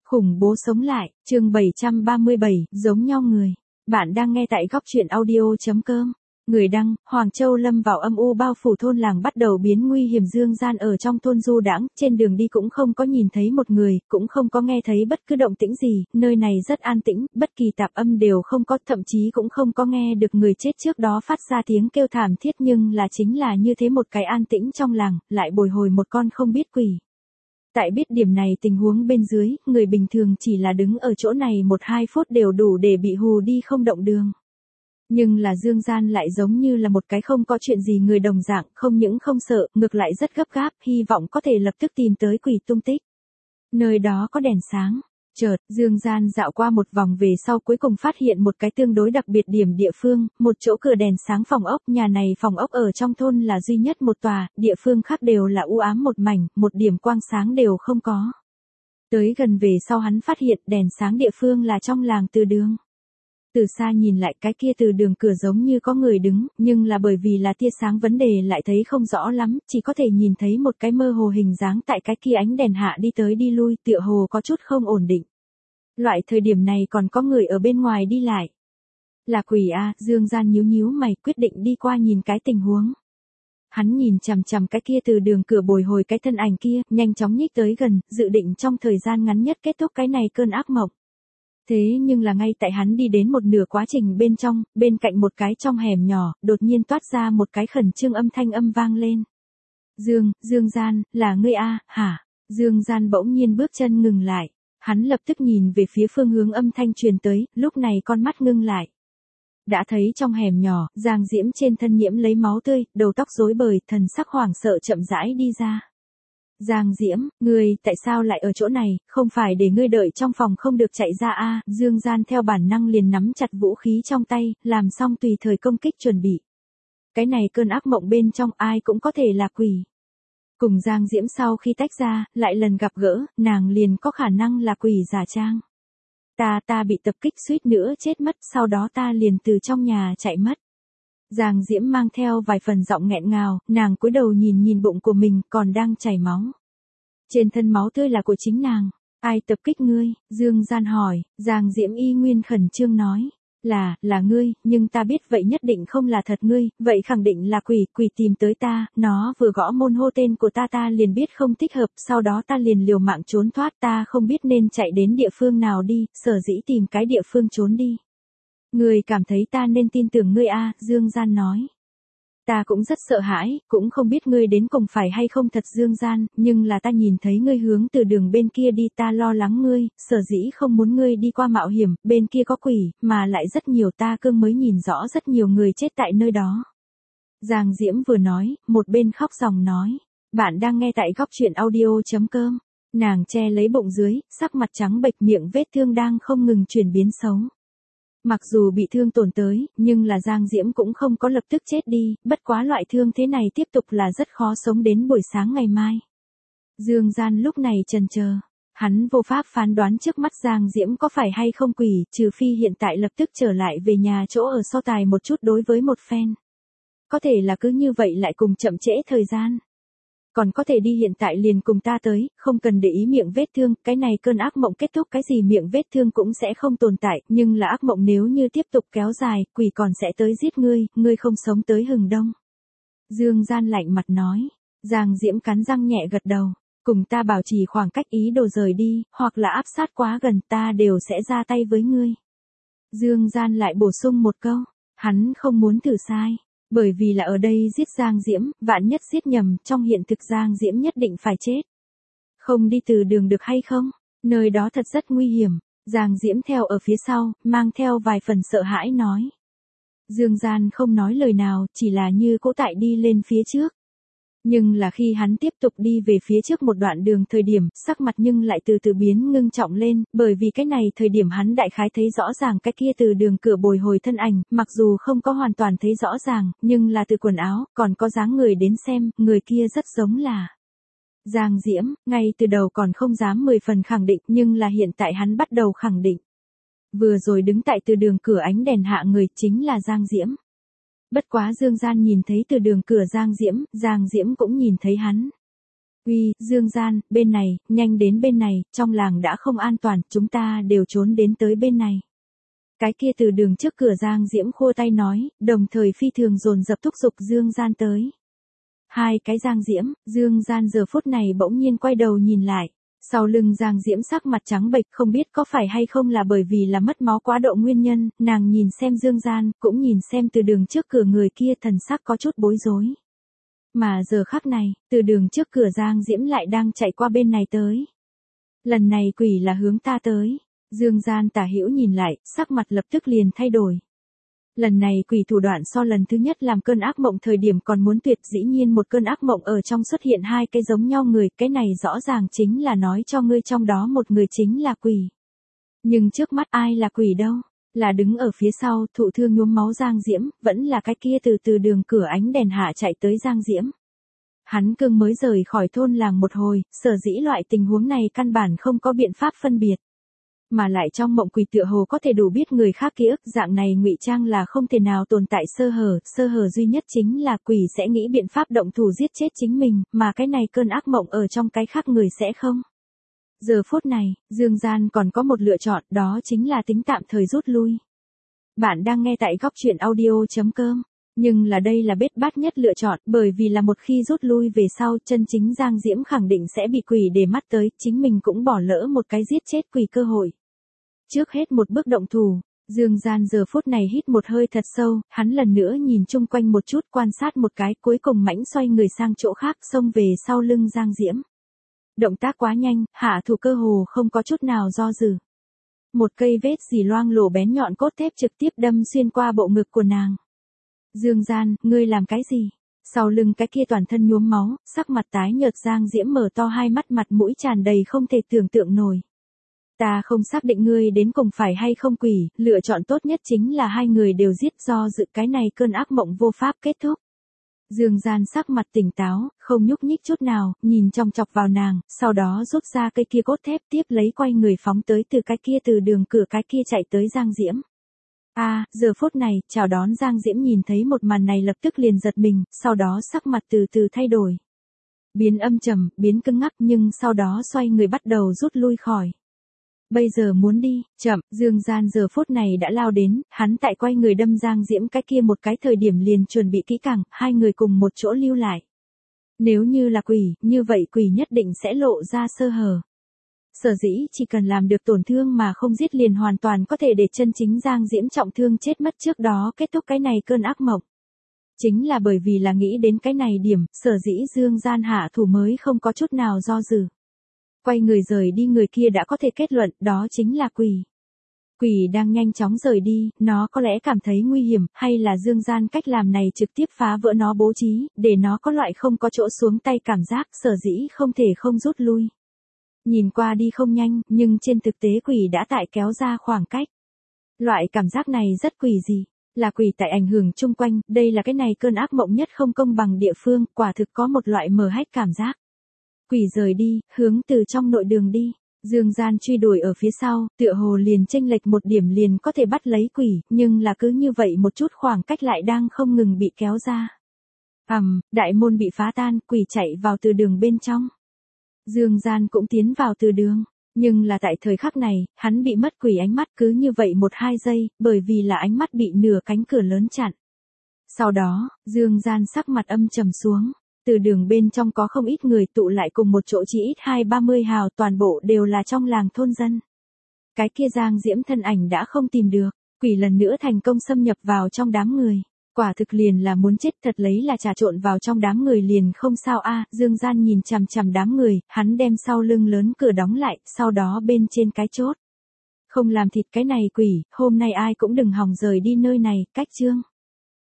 Khủng bố sống lại, chương 737, giống nhau người. Bạn đang nghe tại góc truyện audio.com. Người đăng, Hoàng Châu lâm vào âm u bao phủ thôn làng bắt đầu biến nguy hiểm dương gian ở trong thôn du đãng, trên đường đi cũng không có nhìn thấy một người, cũng không có nghe thấy bất cứ động tĩnh gì, nơi này rất an tĩnh, bất kỳ tạp âm đều không có, thậm chí cũng không có nghe được người chết trước đó phát ra tiếng kêu thảm thiết, nhưng là chính là như thế một cái an tĩnh trong làng, lại bồi hồi một con không biết quỷ. Tại biết điểm này tình huống bên dưới, người bình thường chỉ là đứng ở chỗ này 1-2 phút đều đủ để bị hù đi không động đường. Nhưng là Dương Gian lại giống như là một cái không có chuyện gì người đồng dạng, không những không sợ, ngược lại rất gấp gáp, hy vọng có thể lập tức tìm tới quỷ tung tích. Nơi đó có đèn sáng. Chợt, Dương Gian dạo qua một vòng về sau cuối cùng phát hiện một cái tương đối đặc biệt điểm địa phương, một chỗ cửa đèn sáng phòng ốc, nhà này phòng ốc ở trong thôn là duy nhất một tòa, địa phương khác đều là u ám một mảnh, một điểm quang sáng đều không có. Tới gần về sau hắn phát hiện đèn sáng địa phương là trong làng Từ Đường. Từ xa nhìn lại cái kia Từ Đường cửa giống như có người đứng, nhưng là bởi vì là tia sáng vấn đề lại thấy không rõ lắm, chỉ có thể nhìn thấy một cái mơ hồ hình dáng tại cái kia ánh đèn hạ đi tới đi lui, tựa hồ có chút không ổn định. Loại thời điểm này còn có người ở bên ngoài đi lại. Là quỷ à, Dương Gian nhíu nhíu mày quyết định đi qua nhìn cái tình huống. Hắn nhìn chằm chằm cái kia Từ Đường cửa bồi hồi cái thân ảnh kia, nhanh chóng nhích tới gần, dự định trong thời gian ngắn nhất kết thúc cái này cơn ác mộng. Thế nhưng là ngay tại hắn đi đến một nửa quá trình bên trong, bên cạnh một cái trong hẻm nhỏ, đột nhiên toát ra một cái khẩn trương âm thanh âm vang lên. Dương Gian, là ngươi a, hả? Dương Gian bỗng nhiên bước chân ngừng lại. Hắn lập tức nhìn về phía phương hướng âm thanh truyền tới, lúc này con mắt ngưng lại. Đã thấy trong hẻm nhỏ, Giang Diễm trên thân nhiễm lấy máu tươi, đầu tóc rối bời, thần sắc hoảng sợ chậm rãi đi ra. Giang Diễm, ngươi, tại sao lại ở chỗ này, không phải để ngươi đợi trong phòng không được chạy ra a? Dương Gian theo bản năng liền nắm chặt vũ khí trong tay, làm xong tùy thời công kích chuẩn bị. Cái này cơn ác mộng bên trong ai cũng có thể là quỷ. Cùng Giang Diễm sau khi tách ra, lại lần gặp gỡ, nàng liền có khả năng là quỷ giả trang. Ta bị tập kích suýt nữa chết mất, sau đó ta liền từ trong nhà chạy mất. Giang Diễm mang theo vài phần giọng nghẹn ngào, nàng cúi đầu nhìn bụng của mình còn đang chảy máu. Trên thân máu tươi là của chính nàng. Ai tập kích ngươi? Dương Gian hỏi. Giang Diễm y nguyên khẩn trương nói. Là ngươi, nhưng ta biết vậy nhất định không là thật ngươi, vậy khẳng định là quỷ tìm tới ta, nó vừa gõ môn hô tên của ta liền biết không thích hợp, sau đó ta liền liều mạng trốn thoát, ta không biết nên chạy đến địa phương nào đi, sở dĩ tìm cái địa phương trốn đi. Ngươi cảm thấy ta nên tin tưởng ngươi a? Dương Gian nói. Ta cũng rất sợ hãi, cũng không biết ngươi đến cùng phải hay không thật Dương Gian, nhưng là ta nhìn thấy ngươi hướng từ đường bên kia đi, ta lo lắng ngươi, sở dĩ không muốn ngươi đi qua mạo hiểm, bên kia có quỷ, mà lại rất nhiều, ta cương mới nhìn rõ rất nhiều người chết tại nơi đó. Giang Diễm vừa nói, một bên khóc ròng nói. Bạn đang nghe tại góc truyện audio.com. Nàng che lấy bụng dưới, sắc mặt trắng bệch, miệng vết thương đang không ngừng chuyển biến xấu. Mặc dù bị thương tổn tới, nhưng là Giang Diễm cũng không có lập tức chết đi, bất quá loại thương thế này tiếp tục là rất khó sống đến buổi sáng ngày mai. Dương Gian lúc này chần chờ, hắn vô pháp phán đoán trước mắt Giang Diễm có phải hay không quỷ, trừ phi hiện tại lập tức trở lại về nhà chỗ ở so tài một chút đối với một phen. Có thể là cứ như vậy lại cùng chậm trễ thời gian. Còn có thể đi hiện tại liền cùng ta tới, không cần để ý miệng vết thương, cái này cơn ác mộng kết thúc cái gì miệng vết thương cũng sẽ không tồn tại, nhưng là ác mộng nếu như tiếp tục kéo dài, quỷ còn sẽ tới giết ngươi không sống tới hừng đông. Dương Gian lạnh mặt nói. Giang Diễm cắn răng nhẹ gật đầu, cùng ta bảo trì khoảng cách, ý đồ rời đi, hoặc là áp sát quá gần, ta đều sẽ ra tay với ngươi. Dương Gian lại bổ sung một câu, hắn không muốn thử sai. Bởi vì là ở đây giết Giang Diễm, vạn nhất giết nhầm, trong hiện thực Giang Diễm nhất định phải chết. Không đi từ đường được hay không? Nơi đó thật rất nguy hiểm. Giang Diễm theo ở phía sau, mang theo vài phần sợ hãi nói. Dương Gian không nói lời nào, chỉ là như cỗ tại đi lên phía trước. Nhưng là khi hắn tiếp tục đi về phía trước một đoạn đường thời điểm, sắc mặt nhưng lại từ từ biến ngưng trọng lên, bởi vì cái này thời điểm hắn đại khái thấy rõ ràng cái kia từ đường cửa bồi hồi thân ảnh, mặc dù không có hoàn toàn thấy rõ ràng, nhưng là từ quần áo, còn có dáng người đến xem, người kia rất giống là Giang Diễm, ngay từ đầu còn không dám 10 phần khẳng định, nhưng là hiện tại hắn bắt đầu khẳng định. Vừa rồi đứng tại từ đường cửa ánh đèn hạ người chính là Giang Diễm. Bất quá Dương Gian nhìn thấy từ đường cửa Giang Diễm cũng nhìn thấy hắn. Uy, Dương Gian, bên này, nhanh đến bên này, trong làng đã không an toàn, chúng ta đều trốn đến tới bên này. Cái kia từ đường trước cửa Giang Diễm khua tay nói, đồng thời phi thường dồn dập thúc giục Dương Gian tới. Hai cái Giang Diễm, Dương Gian giờ phút này bỗng nhiên quay đầu nhìn lại. Sau lưng Giang Diễm sắc mặt trắng bệch, không biết có phải hay không là bởi vì là mất máu quá độ nguyên nhân, nàng nhìn xem Dương Gian, cũng nhìn xem từ đường trước cửa người kia thần sắc có chút bối rối. Mà giờ khắc này, từ đường trước cửa Giang Diễm lại đang chạy qua bên này tới. Lần này quỷ là hướng ta tới. Dương Gian tả hữu nhìn lại, sắc mặt lập tức liền thay đổi. Lần này quỷ thủ đoạn so lần thứ nhất làm cơn ác mộng thời điểm còn muốn tuyệt, dĩ nhiên một cơn ác mộng ở trong xuất hiện hai cái giống nhau người, cái này rõ ràng chính là nói cho ngươi trong đó một người chính là quỷ. Nhưng trước mắt ai là quỷ đâu, là đứng ở phía sau thụ thương nhuốm máu Giang Diễm, vẫn là cái kia từ đường cửa ánh đèn hạ chạy tới Giang Diễm. Hắn cương mới rời khỏi thôn làng một hồi, sở dĩ loại tình huống này căn bản không có biện pháp phân biệt. Mà lại trong mộng quỷ tựa hồ có thể đủ biết người khác ký ức, dạng này ngụy trang là không thể nào tồn tại sơ hở duy nhất chính là quỷ sẽ nghĩ biện pháp động thủ giết chết chính mình, mà cái này cơn ác mộng ở trong cái khác người sẽ không. Giờ phút này, Dương Gian còn có một lựa chọn, đó chính là tính tạm thời rút lui. Bạn đang nghe tại góc truyện audio.com. Nhưng là đây là bết bát nhất lựa chọn, bởi vì là một khi rút lui về sau, chân chính Giang Diễm khẳng định sẽ bị quỷ để mắt tới, chính mình cũng bỏ lỡ một cái giết chết quỷ cơ hội. Trước hết một bước động thủ, Dương Gian giờ phút này hít một hơi thật sâu, hắn lần nữa nhìn chung quanh một chút, quan sát một cái, cuối cùng mãnh xoay người sang chỗ khác, xông về sau lưng Giang Diễm. Động tác quá nhanh, hạ thủ cơ hồ không có chút nào do dự. Một cây vết dì loang lổ bén nhọn cốt thép trực tiếp đâm xuyên qua bộ ngực của nàng. Dương Gian, ngươi làm cái gì? Sau lưng cái kia toàn thân nhuốm máu, sắc mặt tái nhợt Giang Diễm mở to hai mắt, mặt mũi tràn đầy không thể tưởng tượng nổi. Ta không xác định ngươi đến cùng phải hay không quỷ, lựa chọn tốt nhất chính là hai người đều giết, do dự cái này cơn ác mộng vô pháp kết thúc. Dương Gian sắc mặt tỉnh táo, không nhúc nhích chút nào, nhìn chòng chọc vào nàng, sau đó rút ra cây kia cốt thép, tiếp lấy quay người phóng tới từ cái kia từ đường cửa cái kia chạy tới Giang Diễm. Giờ phút này, chào đón Giang Diễm nhìn thấy một màn này lập tức liền giật mình, sau đó sắc mặt từ từ thay đổi. Biến âm trầm, biến cứng ngắc, nhưng sau đó xoay người bắt đầu rút lui khỏi. Bây giờ muốn đi, chậm, Dương Gian giờ phút này đã lao đến, hắn tại quay người đâm Giang Diễm cái kia một cái thời điểm liền chuẩn bị kỹ càng, hai người cùng một chỗ lưu lại. Nếu như là quỷ, như vậy quỷ nhất định sẽ lộ ra sơ hở. Sở dĩ chỉ cần làm được tổn thương mà không giết liền hoàn toàn có thể để chân chính Giang Diễm trọng thương chết mất, trước đó kết thúc cái này cơn ác mộng. Chính là bởi vì là nghĩ đến cái này điểm, sở dĩ Dương Gian hạ thủ mới không có chút nào do dự. Quay người rời đi, người kia đã có thể kết luận đó chính là quỷ. Quỷ đang nhanh chóng rời đi, nó có lẽ cảm thấy nguy hiểm, hay là Dương Gian cách làm này trực tiếp phá vỡ nó bố trí, để nó có loại không có chỗ xuống tay cảm giác, sở dĩ không thể không rút lui. Nhìn qua đi không nhanh, nhưng trên thực tế quỷ đã tại kéo ra khoảng cách. Loại cảm giác này rất quỷ dị, là quỷ tại ảnh hưởng chung quanh, đây là cái này cơn ác mộng nhất không công bằng địa phương, quả thực có một loại mờ hách cảm giác. Quỷ rời đi, hướng từ trong nội đường đi. Dương Gian truy đuổi ở phía sau, tựa hồ liền chênh lệch một điểm liền có thể bắt lấy quỷ, nhưng là cứ như vậy một chút khoảng cách lại đang không ngừng bị kéo ra. Đại môn bị phá tan, quỷ chạy vào từ đường bên trong. Dương Gian cũng tiến vào từ đường, nhưng là tại thời khắc này, hắn bị mất quỷ ánh mắt cứ như vậy 1-2 giây, bởi vì là ánh mắt bị nửa cánh cửa lớn chặn. Sau đó, Dương Gian sắc mặt âm trầm xuống. Từ đường bên trong có không ít người tụ lại cùng một chỗ, chỉ ít 20-30 hào, toàn bộ đều là trong làng thôn dân. Cái kia Giang Diễm thân ảnh đã không tìm được, quỷ lần nữa thành công xâm nhập vào trong đám người. Quả thực liền là muốn chết, thật lấy là trà trộn vào trong đám người liền không sao Dương Gian nhìn chằm chằm đám người, hắn đem sau lưng lớn cửa đóng lại, sau đó bên trên cái chốt. Không làm thịt cái này quỷ, hôm nay ai cũng đừng hòng rời đi nơi này, cách chương.